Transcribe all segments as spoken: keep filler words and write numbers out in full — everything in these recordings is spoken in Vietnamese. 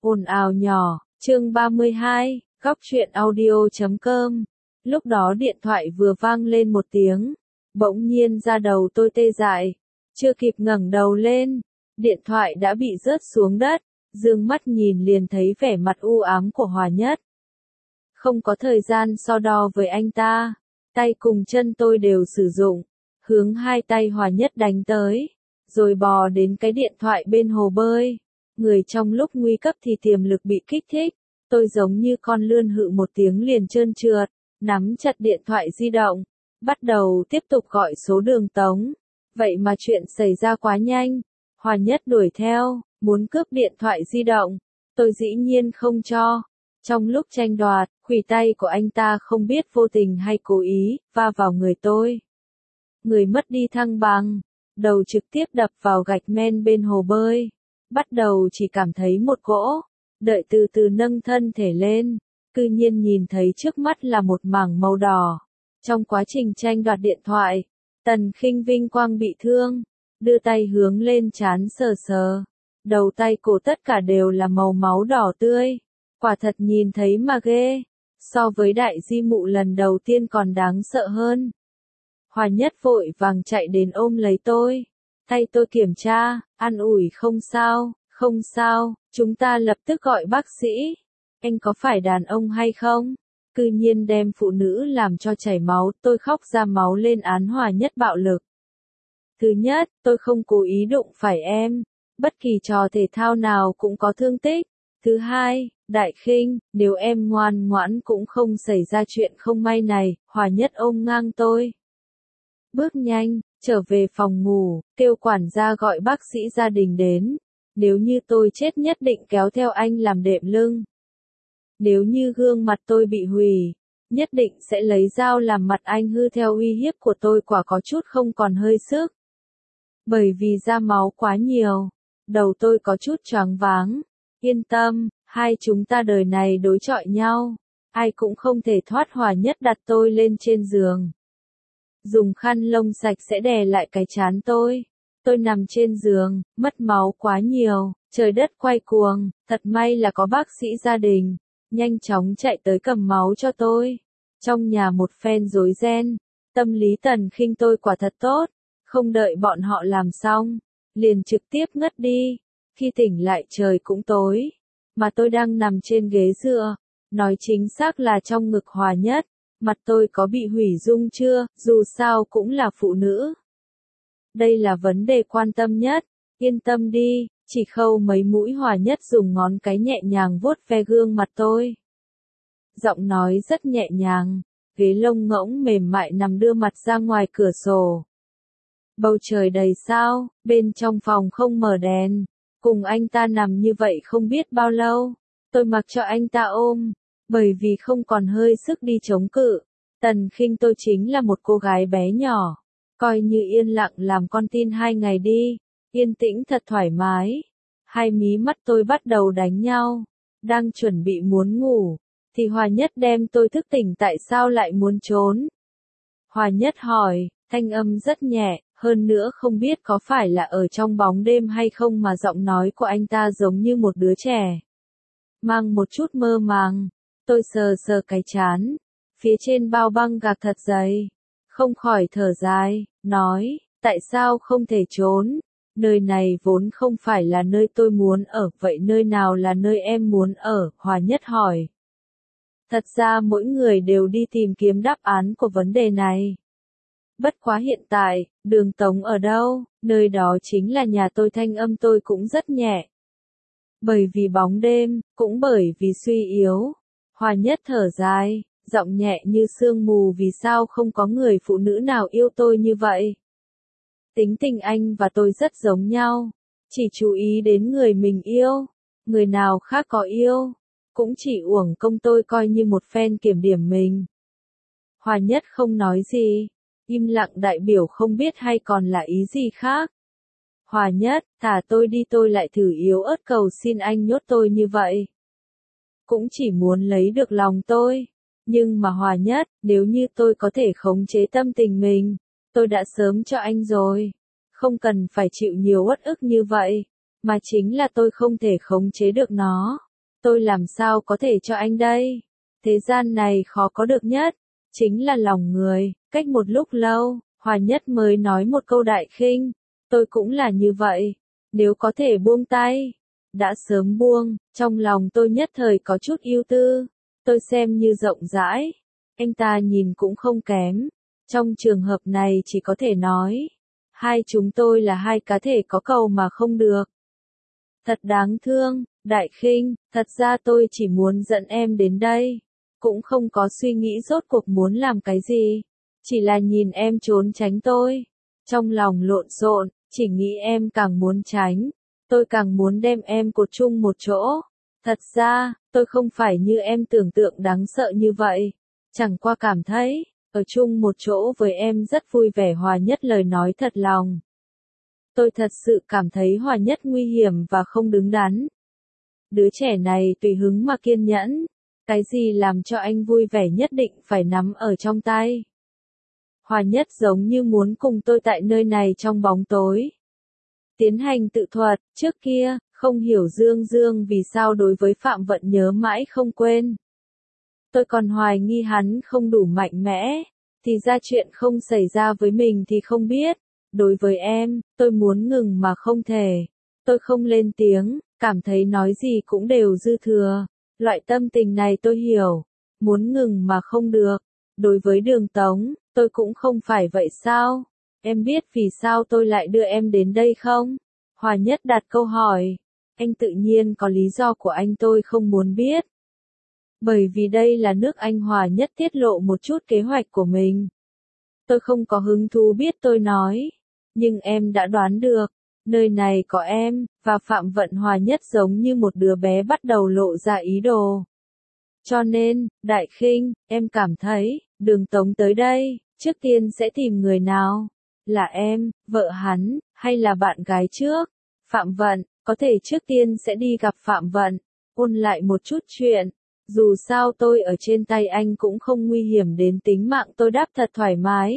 Ồn ào nhỏ, chương ba mươi hai, góc truyện audio chấm com. Lúc đó điện thoại vừa vang lên một tiếng, bỗng nhiên da đầu tôi tê dại, chưa kịp ngẩng đầu lên, điện thoại đã bị rớt xuống đất, dương mắt nhìn liền thấy vẻ mặt u ám của Hòa Nhất. Không có thời gian so đo với anh ta, tay cùng chân tôi đều sử dụng, hướng hai tay Hòa Nhất đánh tới, rồi bò đến cái điện thoại bên hồ bơi. Người trong lúc nguy cấp thì tiềm lực bị kích thích, tôi giống như con lươn hự một tiếng liền trơn trượt, nắm chặt điện thoại di động, bắt đầu tiếp tục gọi số đường tống. Vậy mà chuyện xảy ra quá nhanh, Hòa Nhất đuổi theo, muốn cướp điện thoại di động, tôi dĩ nhiên không cho. Trong lúc tranh đoạt, khuỷu tay của anh ta không biết vô tình hay cố ý, va vào người tôi. Người mất đi thăng bằng, đầu trực tiếp đập vào gạch men bên hồ bơi. Bắt đầu chỉ cảm thấy một cỗ, đợi từ từ nâng thân thể lên, cư nhiên nhìn thấy trước mắt là một mảng màu đỏ. Trong quá trình tranh đoạt điện thoại, Tần Khinh vinh quang bị thương, đưa tay hướng lên trán sờ sờ. Đầu tay cổ tất cả đều là màu máu đỏ tươi, quả thật nhìn thấy mà ghê, so với đại di mụ lần đầu tiên còn đáng sợ hơn. Hòa Nhất vội vàng chạy đến ôm lấy tôi. Tay tôi kiểm tra, an ủi không sao, không sao, chúng ta lập tức gọi bác sĩ. Anh có phải đàn ông hay không? Cư nhiên đem phụ nữ làm cho chảy máu, tôi khóc ra máu lên án Hòa Nhất bạo lực. Thứ nhất, tôi không cố ý đụng phải em, bất kỳ trò thể thao nào cũng có thương tích. Thứ hai, Đại Khinh, nếu em ngoan ngoãn cũng không xảy ra chuyện không may này. Hòa Nhất ôm ngang tôi. Bước nhanh, trở về phòng ngủ, kêu quản gia gọi bác sĩ gia đình đến. Nếu như tôi chết nhất định kéo theo anh làm đệm lưng. Nếu như gương mặt tôi bị hủy, nhất định sẽ lấy dao làm mặt anh hư theo uy hiếp của tôi, quả có chút không còn hơi sức. Bởi vì ra máu quá nhiều, đầu tôi có chút choáng váng. Yên tâm, hai chúng ta đời này đối chọi nhau, ai cũng không thể thoát. Hòa Nhất đặt tôi lên trên giường, dùng khăn lông sạch sẽ đè lại cái trán tôi. Tôi nằm trên giường, mất máu quá nhiều, trời đất quay cuồng, thật may là có bác sĩ gia đình, nhanh chóng chạy tới cầm máu cho tôi. Trong nhà một phen rối ren, tâm lý Tần Khinh tôi quả thật tốt, không đợi bọn họ làm xong, liền trực tiếp ngất đi. Khi tỉnh lại trời cũng tối, mà tôi đang nằm trên ghế dựa, nói chính xác là trong ngực Hòa Nhất. Mặt tôi có bị hủy dung chưa, dù sao cũng là phụ nữ. Đây là vấn đề quan tâm nhất, yên tâm đi, chỉ khâu mấy mũi. Hòa Nhất dùng ngón cái nhẹ nhàng vuốt ve gương mặt tôi. Giọng nói rất nhẹ nhàng, ghế lông ngỗng mềm mại nằm đưa mặt ra ngoài cửa sổ. Bầu trời đầy sao, bên trong phòng không mở đèn, cùng anh ta nằm như vậy không biết bao lâu, tôi mặc cho anh ta ôm. Bởi vì không còn hơi sức đi chống cự, Tần Khinh tôi chính là một cô gái bé nhỏ, coi như yên lặng làm con tin hai ngày đi, yên tĩnh thật thoải mái. Hai mí mắt tôi bắt đầu đánh nhau, đang chuẩn bị muốn ngủ, thì Hòa Nhất đem tôi thức tỉnh. Tại sao lại muốn trốn? Hòa Nhất hỏi, thanh âm rất nhẹ, hơn nữa không biết có phải là ở trong bóng đêm hay không mà giọng nói của anh ta giống như một đứa trẻ, mang một chút mơ màng. Tôi sờ sờ cái trán, phía trên bao băng gạc thật dày, không khỏi thở dài, nói, tại sao không thể trốn, nơi này vốn không phải là nơi tôi muốn ở, vậy nơi nào là nơi em muốn ở? Hòa Nhất hỏi. Thật ra mỗi người đều đi tìm kiếm đáp án của vấn đề này. Bất quá hiện tại, đường tống ở đâu, nơi đó chính là nhà tôi. Thanh âm tôi cũng rất nhẹ. Bởi vì bóng đêm, cũng bởi vì suy yếu. Hòa Nhất thở dài, giọng nhẹ như sương mù. Vì sao không có người phụ nữ nào yêu tôi như vậy? Tính tình anh và tôi rất giống nhau, chỉ chú ý đến người mình yêu, người nào khác có yêu, cũng chỉ uổng công tôi coi như một phen kiểm điểm mình. Hòa Nhất không nói gì, im lặng đại biểu không biết hay còn là ý gì khác. Hòa Nhất, thả tôi đi, tôi lại thử yếu ớt cầu xin anh nhốt tôi như vậy. Cũng chỉ muốn lấy được lòng tôi. Nhưng mà Hòa Nhất, nếu như tôi có thể khống chế tâm tình mình, tôi đã sớm cho anh rồi. Không cần phải chịu nhiều uất ức như vậy, mà chính là tôi không thể khống chế được nó. Tôi làm sao có thể cho anh đây? Thế gian này khó có được nhất, chính là lòng người. Cách một lúc lâu, Hòa Nhất mới nói một câu Đại Khinh, tôi cũng là như vậy, nếu có thể buông tay, đã sớm buông. Trong lòng tôi nhất thời có chút ưu tư, tôi xem như rộng rãi, anh ta nhìn cũng không kém. Trong trường hợp này chỉ có thể nói, hai chúng tôi là hai cá thể có cầu mà không được. Thật đáng thương, Đại Khinh, thật ra tôi chỉ muốn dẫn em đến đây, cũng không có suy nghĩ rốt cuộc muốn làm cái gì, chỉ là nhìn em trốn tránh tôi, trong lòng lộn xộn, chỉ nghĩ em càng muốn tránh, tôi càng muốn đem em cột chung một chỗ. Thật ra, tôi không phải như em tưởng tượng đáng sợ như vậy, chẳng qua cảm thấy, ở chung một chỗ với em rất vui vẻ. Hòa Nhất lời nói thật lòng. Tôi thật sự cảm thấy Hòa Nhất nguy hiểm và không đứng đắn. Đứa trẻ này tùy hứng mà kiên nhẫn, cái gì làm cho anh vui vẻ nhất định phải nắm ở trong tay. Hòa Nhất giống như muốn cùng tôi tại nơi này trong bóng tối tiến hành tự thuật. Trước kia, không hiểu Dương Dương vì sao đối với Phạm Vận nhớ mãi không quên. Tôi còn hoài nghi hắn không đủ mạnh mẽ, thì ra chuyện không xảy ra với mình thì không biết. Đối với em, tôi muốn ngừng mà không thể. Tôi không lên tiếng, cảm thấy nói gì cũng đều dư thừa. Loại tâm tình này tôi hiểu, muốn ngừng mà không được. Đối với Đường Tống, tôi cũng không phải vậy sao? Em biết vì sao tôi lại đưa em đến đây không? Hòa Nhất đặt câu hỏi. Anh tự nhiên có lý do của anh, tôi không muốn biết. Bởi vì đây là nước Anh. Hòa Nhất tiết lộ một chút kế hoạch của mình. Tôi không có hứng thú biết, tôi nói. Nhưng em đã đoán được, nơi này có em, và Phạm Vận. Hòa Nhất giống như một đứa bé bắt đầu lộ ra ý đồ. Cho nên, Đại Khinh, em cảm thấy, Đường Tống tới đây, trước tiên sẽ tìm người nào? Là em, vợ hắn, hay là bạn gái trước? Phạm Vận, có thể trước tiên sẽ đi gặp Phạm Vận, ôn lại một chút chuyện. Dù sao tôi ở trên tay anh cũng không nguy hiểm đến tính mạng, tôi đáp thật thoải mái.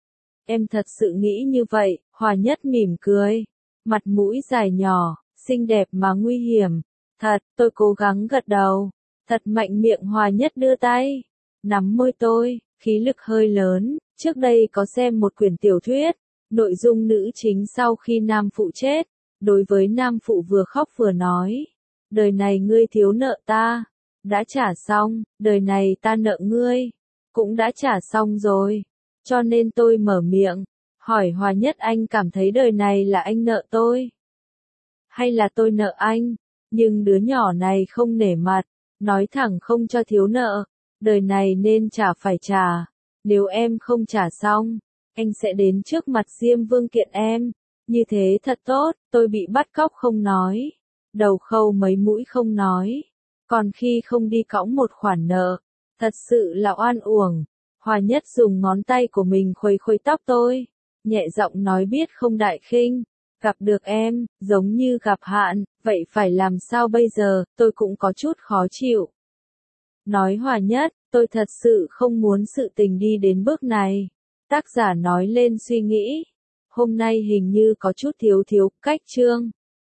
Em thật sự nghĩ như vậy? Hòa Nhất mỉm cười, mặt mũi dài nhỏ, xinh đẹp mà nguy hiểm. Thật, tôi cố gắng gật đầu. Thật mạnh miệng. Hòa Nhất đưa tay, nắm môi tôi, khí lực hơi lớn. Trước đây có xem một quyển tiểu thuyết, nội dung nữ chính sau khi nam phụ chết, đối với nam phụ vừa khóc vừa nói, đời này ngươi thiếu nợ ta, đã trả xong, đời này ta nợ ngươi, cũng đã trả xong rồi. Cho nên tôi mở miệng, hỏi Hòa Nhất, anh cảm thấy đời này là anh nợ tôi, hay là tôi nợ anh? Nhưng đứa nhỏ này không nể mặt, nói thẳng không cho thiếu nợ, đời này nên trả phải trả, nếu em không trả xong, anh sẽ đến trước mặt Diêm Vương kiện em. Như thế thật tốt. Tôi bị bắt cóc không nói, đầu khâu mấy mũi không nói, còn khi không đi cõng một khoản nợ, thật sự là oan uổng. Hòa Nhất dùng ngón tay của mình khuấy khuấy tóc tôi, nhẹ giọng nói, biết không Đại Khinh, gặp được em, giống như gặp hạn, vậy phải làm sao bây giờ? Tôi cũng có chút khó chịu. Nói Hòa Nhất, tôi thật sự không muốn sự tình đi đến bước này. Tác giả nói lên suy nghĩ, hôm nay hình như có chút thiếu thiếu cách chương.